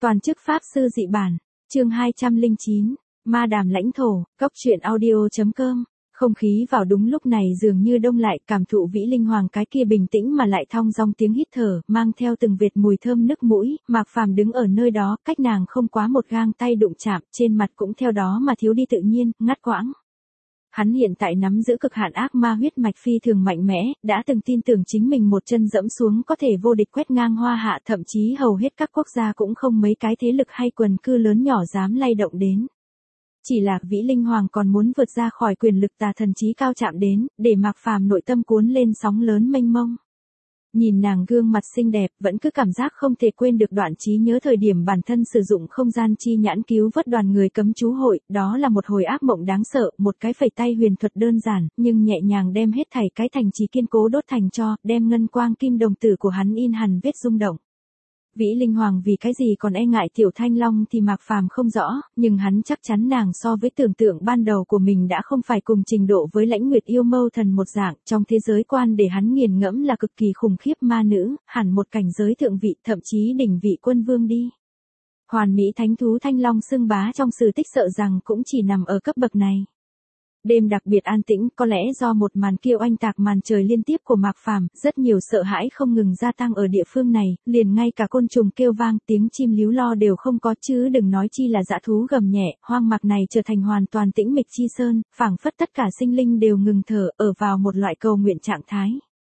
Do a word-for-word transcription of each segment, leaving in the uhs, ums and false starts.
Toàn chức Pháp sư dị bản, chương hai trăm lẻ chín, Ma đàm lãnh thổ, cốc truyện audio.com. Không khí vào đúng lúc này dường như đông lại, cảm thụ Vĩ Linh Hoàng cái kia bình tĩnh mà lại thong dong tiếng hít thở, mang theo từng vệt mùi thơm nức mũi, Mạc Phàm đứng ở nơi đó, cách nàng không quá một gang tay đụng chạm, trên mặt cũng theo đó mà thiếu đi tự nhiên, ngắt quãng. Hắn hiện tại nắm giữ cực hạn ác ma huyết mạch phi thường mạnh mẽ, đã từng tin tưởng chính mình một chân dẫm xuống có thể vô địch quét ngang hoa hạ, thậm chí hầu hết các quốc gia cũng không mấy cái thế lực hay quần cư lớn nhỏ dám lay động đến. Chỉ là Vĩ Linh Hoàng còn muốn vượt ra khỏi quyền lực tà thần trí cao chạm đến, để Mạc Phàm nội tâm cuốn lên sóng lớn mênh mông. Nhìn nàng gương mặt xinh đẹp, vẫn cứ cảm giác không thể quên được đoạn trí nhớ thời điểm bản thân sử dụng không gian chi nhãn cứu vớt đoàn người cấm chú hội, đó là một hồi ác mộng đáng sợ, một cái phẩy tay huyền thuật đơn giản, nhưng nhẹ nhàng đem hết thảy cái thành trì kiên cố đốt thành tro, đem ngân quang kim đồng tử của hắn in hằn vết rung động. Vĩ Linh Hoàng vì cái gì còn e ngại Tiểu Thanh Long thì Mạc Phàm không rõ, nhưng hắn chắc chắn nàng so với tưởng tượng ban đầu của mình đã không phải cùng trình độ với Lãnh Nguyệt yêu mâu thần một dạng, trong thế giới quan để hắn nghiền ngẫm là cực kỳ khủng khiếp ma nữ, hẳn một cảnh giới thượng vị, thậm chí đỉnh vị quân vương đi. Hoàn mỹ thánh thú Thanh Long xưng bá trong sử tích sợ rằng cũng chỉ nằm ở cấp bậc này. Đêm đặc biệt an tĩnh, có lẽ do một màn kiêu oanh tạc màn trời liên tiếp của Mạc Phàm, rất nhiều sợ hãi không ngừng gia tăng ở địa phương này, liền ngay cả côn trùng kêu vang, tiếng chim líu lo đều không có, chứ đừng nói chi là dã thú gầm nhẹ, hoang mạc này trở thành hoàn toàn tĩnh mịch chi sơn, phảng phất tất cả sinh linh đều ngừng thở, ở vào một loại cầu nguyện trạng thái.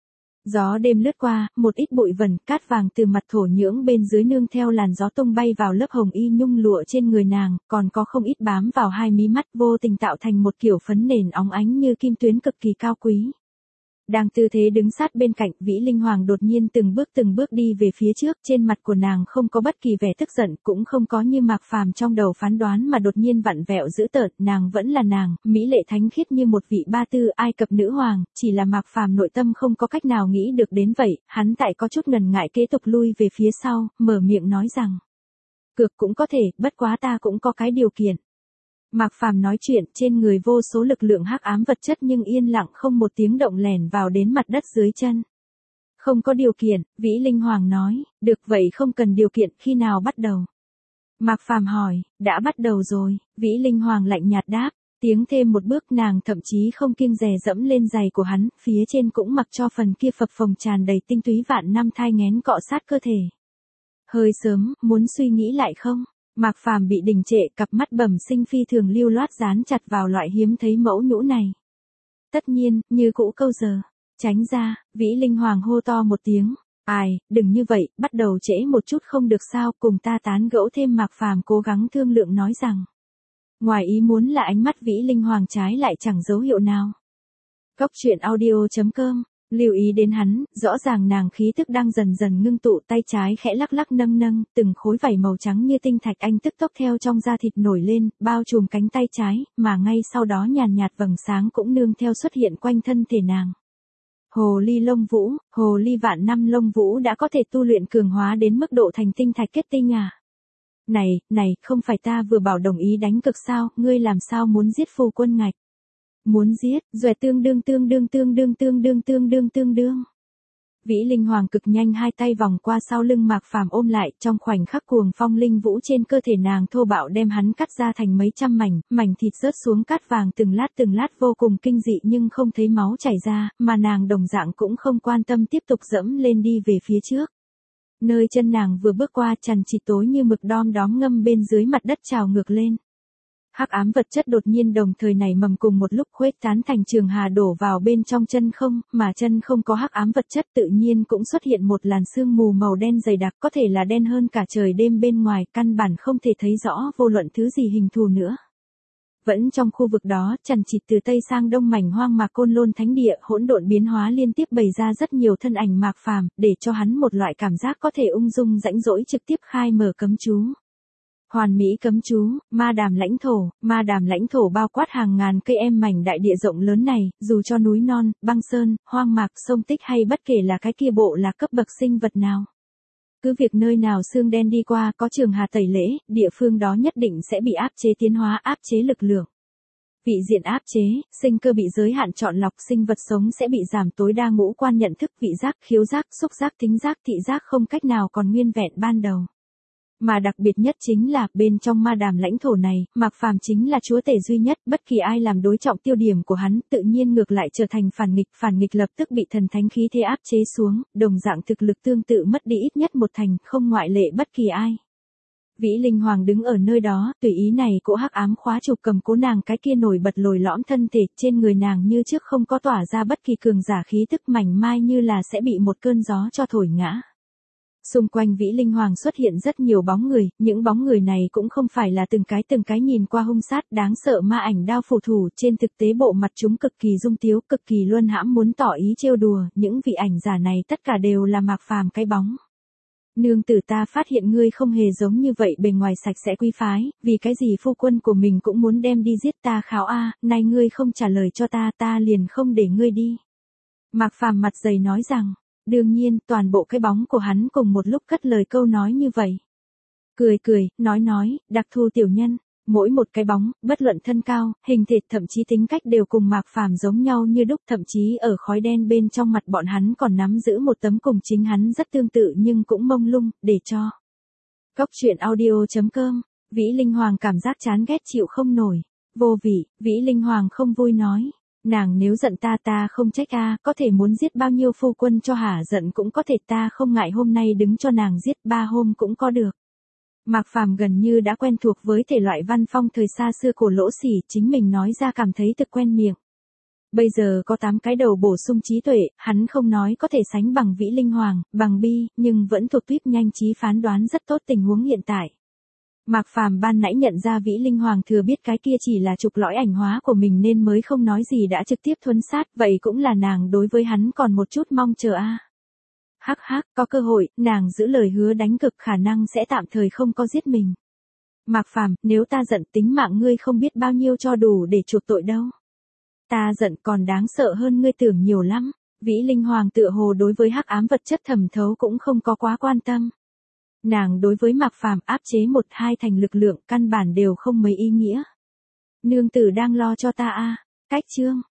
Gió đêm lướt qua, một ít bụi vẩn, cát vàng từ mặt thổ nhưỡng bên dưới nương theo làn gió tung bay vào lớp hồng y nhung lụa trên người nàng, còn có không ít bám vào hai mí mắt, vô tình tạo thành một kiểu phấn nền óng ánh như kim tuyến cực kỳ cao quý. Đang tư thế đứng sát bên cạnh, Vĩ Linh Hoàng đột nhiên từng bước từng bước đi về phía trước, trên mặt của nàng không có bất kỳ vẻ tức giận, cũng không có như Mạc Phàm trong đầu phán đoán mà đột nhiên vặn vẹo dữ tợn, nàng vẫn là nàng, mỹ lệ thánh khiết như một vị ba tư Ai Cập nữ hoàng, chỉ là Mạc Phàm nội tâm không có cách nào nghĩ được đến vậy, hắn tại có chút ngần ngại kế tục lui về phía sau, mở miệng nói rằng: "Cược cũng có thể, bất quá ta cũng có cái điều kiện." Mạc Phàm nói chuyện, trên người vô số lực lượng hắc ám vật chất nhưng yên lặng không một tiếng động lẻn vào đến mặt đất dưới chân. "Không có điều kiện," Vĩ Linh Hoàng nói, "được vậy không cần điều kiện, khi nào bắt đầu?" Mạc Phàm hỏi, "Đã bắt đầu rồi," Vĩ Linh Hoàng lạnh nhạt đáp, tiếng thêm một bước nàng thậm chí không kiêng dè dẫm lên giày của hắn, phía trên cũng mặc cho phần kia phập phồng tràn đầy tinh túy vạn năm thai nghén cọ sát cơ thể. "Hơi sớm, muốn suy nghĩ lại không?" Mạc Phàm bị đình trệ, cặp mắt bẩm sinh phi thường lưu loát dán chặt vào loại hiếm thấy mẫu nhũ này. "Tất nhiên, như cũ câu giờ." "Tránh ra," Vĩ Linh Hoàng hô to một tiếng. "Ai, đừng như vậy, bắt đầu trễ một chút không được sao, cùng ta tán gẫu thêm." Mạc Phàm cố gắng thương lượng nói rằng. Ngoài ý muốn là ánh mắt Vĩ Linh Hoàng trái lại chẳng dấu hiệu nào. Cốc truyện audio.com. Lưu ý đến hắn, rõ ràng nàng khí tức đang dần dần ngưng tụ, tay trái khẽ lắc lắc nâng nâng, từng khối vảy màu trắng như tinh thạch anh tức tốc theo trong da thịt nổi lên, bao trùm cánh tay trái, mà ngay sau đó nhàn nhạt vầng sáng cũng nương theo xuất hiện quanh thân thể nàng. Hồ ly lông vũ, hồ ly vạn năm lông vũ đã có thể tu luyện cường hóa đến mức độ thành tinh thạch kết tinh à? Này, này, không phải ta vừa bảo đồng ý đánh cực sao, ngươi làm sao muốn giết phu quân ngạch? Muốn giết, dòe tương đương tương đương tương đương tương đương tương đương tương đương. Vĩ Linh Hoàng cực nhanh hai tay vòng qua sau lưng Mạc Phàm ôm lại, trong khoảnh khắc cuồng phong linh vũ trên cơ thể nàng thô bạo đem hắn cắt ra thành mấy trăm mảnh, mảnh thịt rớt xuống cát vàng từng lát từng lát vô cùng kinh dị nhưng không thấy máu chảy ra, mà nàng đồng dạng cũng không quan tâm tiếp tục dẫm lên đi về phía trước. Nơi chân nàng vừa bước qua chằn chịt tối như mực đom đóm ngâm bên dưới mặt đất trào ngược lên. Hắc ám vật chất đột nhiên đồng thời nảy mầm cùng một lúc khuếch tán thành trường hà đổ vào bên trong chân không, mà chân không có hắc ám vật chất tự nhiên cũng xuất hiện một làn sương mù màu đen dày đặc, có thể là đen hơn cả trời đêm bên ngoài, căn bản không thể thấy rõ vô luận thứ gì hình thù nữa. Vẫn trong khu vực đó, chằn chịt từ tây sang đông mảnh hoang mạc Côn Lôn thánh địa, hỗn độn biến hóa liên tiếp bày ra rất nhiều thân ảnh Mạc Phàm, để cho hắn một loại cảm giác có thể ung dung rãnh rỗi trực tiếp khai mở cấm chú. Hoàn mỹ cấm chú, ma đàm lãnh thổ, ma đàm lãnh thổ bao quát hàng ngàn cây em mảnh đại địa rộng lớn này, dù cho núi non, băng sơn, hoang mạc, sông tích hay bất kể là cái kia bộ là cấp bậc sinh vật nào. Cứ việc nơi nào xương đen đi qua có trường hà tẩy lễ, địa phương đó nhất định sẽ bị áp chế tiến hóa, áp chế lực lượng. Vị diện áp chế, sinh cơ bị giới hạn chọn lọc, sinh vật sống sẽ bị giảm tối đa ngũ quan nhận thức, vị giác, khiếu giác, xúc giác, thính giác, thị giác không cách nào còn nguyên vẹn ban đầu. Mà đặc biệt nhất chính là, bên trong ma đàm lãnh thổ này, Mạc Phàm chính là chúa tể duy nhất, bất kỳ ai làm đối trọng tiêu điểm của hắn, tự nhiên ngược lại trở thành phản nghịch, phản nghịch lập tức bị thần thánh khí thế áp chế xuống, đồng dạng thực lực tương tự mất đi ít nhất một thành, không ngoại lệ bất kỳ ai. Vĩ Linh Hoàng đứng ở nơi đó, tùy ý này cỗ hắc ám khóa chụp cầm cố nàng cái kia nổi bật lồi lõm thân thể, trên người nàng như trước không có tỏa ra bất kỳ cường giả khí tức, mảnh mai như là sẽ bị một cơn gió cho thổi ngã. Xung quanh Vĩ Linh Hoàng xuất hiện rất nhiều bóng người, những bóng người này cũng không phải là từng cái từng cái nhìn qua hung sát đáng sợ ma ảnh đao phù thủ, trên thực tế bộ mặt chúng cực kỳ dung tiếu, cực kỳ luân hãm muốn tỏ ý trêu đùa, những vị ảnh giả này tất cả đều là Mạc Phàm cái bóng. Nương tử, ta phát hiện ngươi không hề giống như vậy, bề ngoài sạch sẽ quý phái, vì cái gì phu quân của mình cũng muốn đem đi giết ta kháo a, nay ngươi không trả lời cho ta, ta liền không để ngươi đi. Mạc Phàm mặt dày nói rằng, đương nhiên, toàn bộ cái bóng của hắn cùng một lúc cất lời câu nói như vậy. Cười cười, nói nói, đặc thù tiểu nhân, mỗi một cái bóng, bất luận thân cao, hình thể, thậm chí tính cách đều cùng Mạc Phàm giống nhau như đúc, thậm chí ở khói đen bên trong mặt bọn hắn còn nắm giữ một tấm cùng chính hắn rất tương tự nhưng cũng mông lung, để cho. Cốc truyện audio chấm com, Vĩ Linh Hoàng cảm giác chán ghét chịu không nổi, vô vị, Vĩ Linh Hoàng không vui nói. Nàng nếu giận ta ta không trách a, có thể muốn giết bao nhiêu phu quân cho hả giận cũng có thể, ta không ngại hôm nay đứng cho nàng giết ba hôm cũng có được. Mạc Phàm gần như đã quen thuộc với thể loại văn phong thời xa xưa cổ lỗ sỉ, chính mình nói ra cảm thấy thực quen miệng. Bây giờ có tám cái đầu bổ sung trí tuệ, hắn không nói có thể sánh bằng Vĩ Linh Hoàng, bằng Bi, nhưng vẫn thuộc tuyếp nhanh trí phán đoán rất tốt tình huống hiện tại. Mạc Phàm ban nãy nhận ra Vĩ Linh Hoàng thừa biết cái kia chỉ là trục lõi ảnh hóa của mình nên mới không nói gì đã trực tiếp thuấn sát, vậy cũng là nàng đối với hắn còn một chút mong chờ a. À. Hắc hắc, có cơ hội, nàng giữ lời hứa đánh cực khả năng sẽ tạm thời không có giết mình. Mạc Phàm, nếu ta giận tính mạng ngươi không biết bao nhiêu cho đủ để chuộc tội đâu. Ta giận còn đáng sợ hơn ngươi tưởng nhiều lắm. Vĩ Linh Hoàng tựa hồ đối với hắc ám vật chất thẩm thấu cũng không có quá quan tâm. Nàng đối với Mạc Phàm áp chế một hai thành lực lượng căn bản đều không mấy ý nghĩa. Nương tử đang lo cho ta a. À. Cách chương.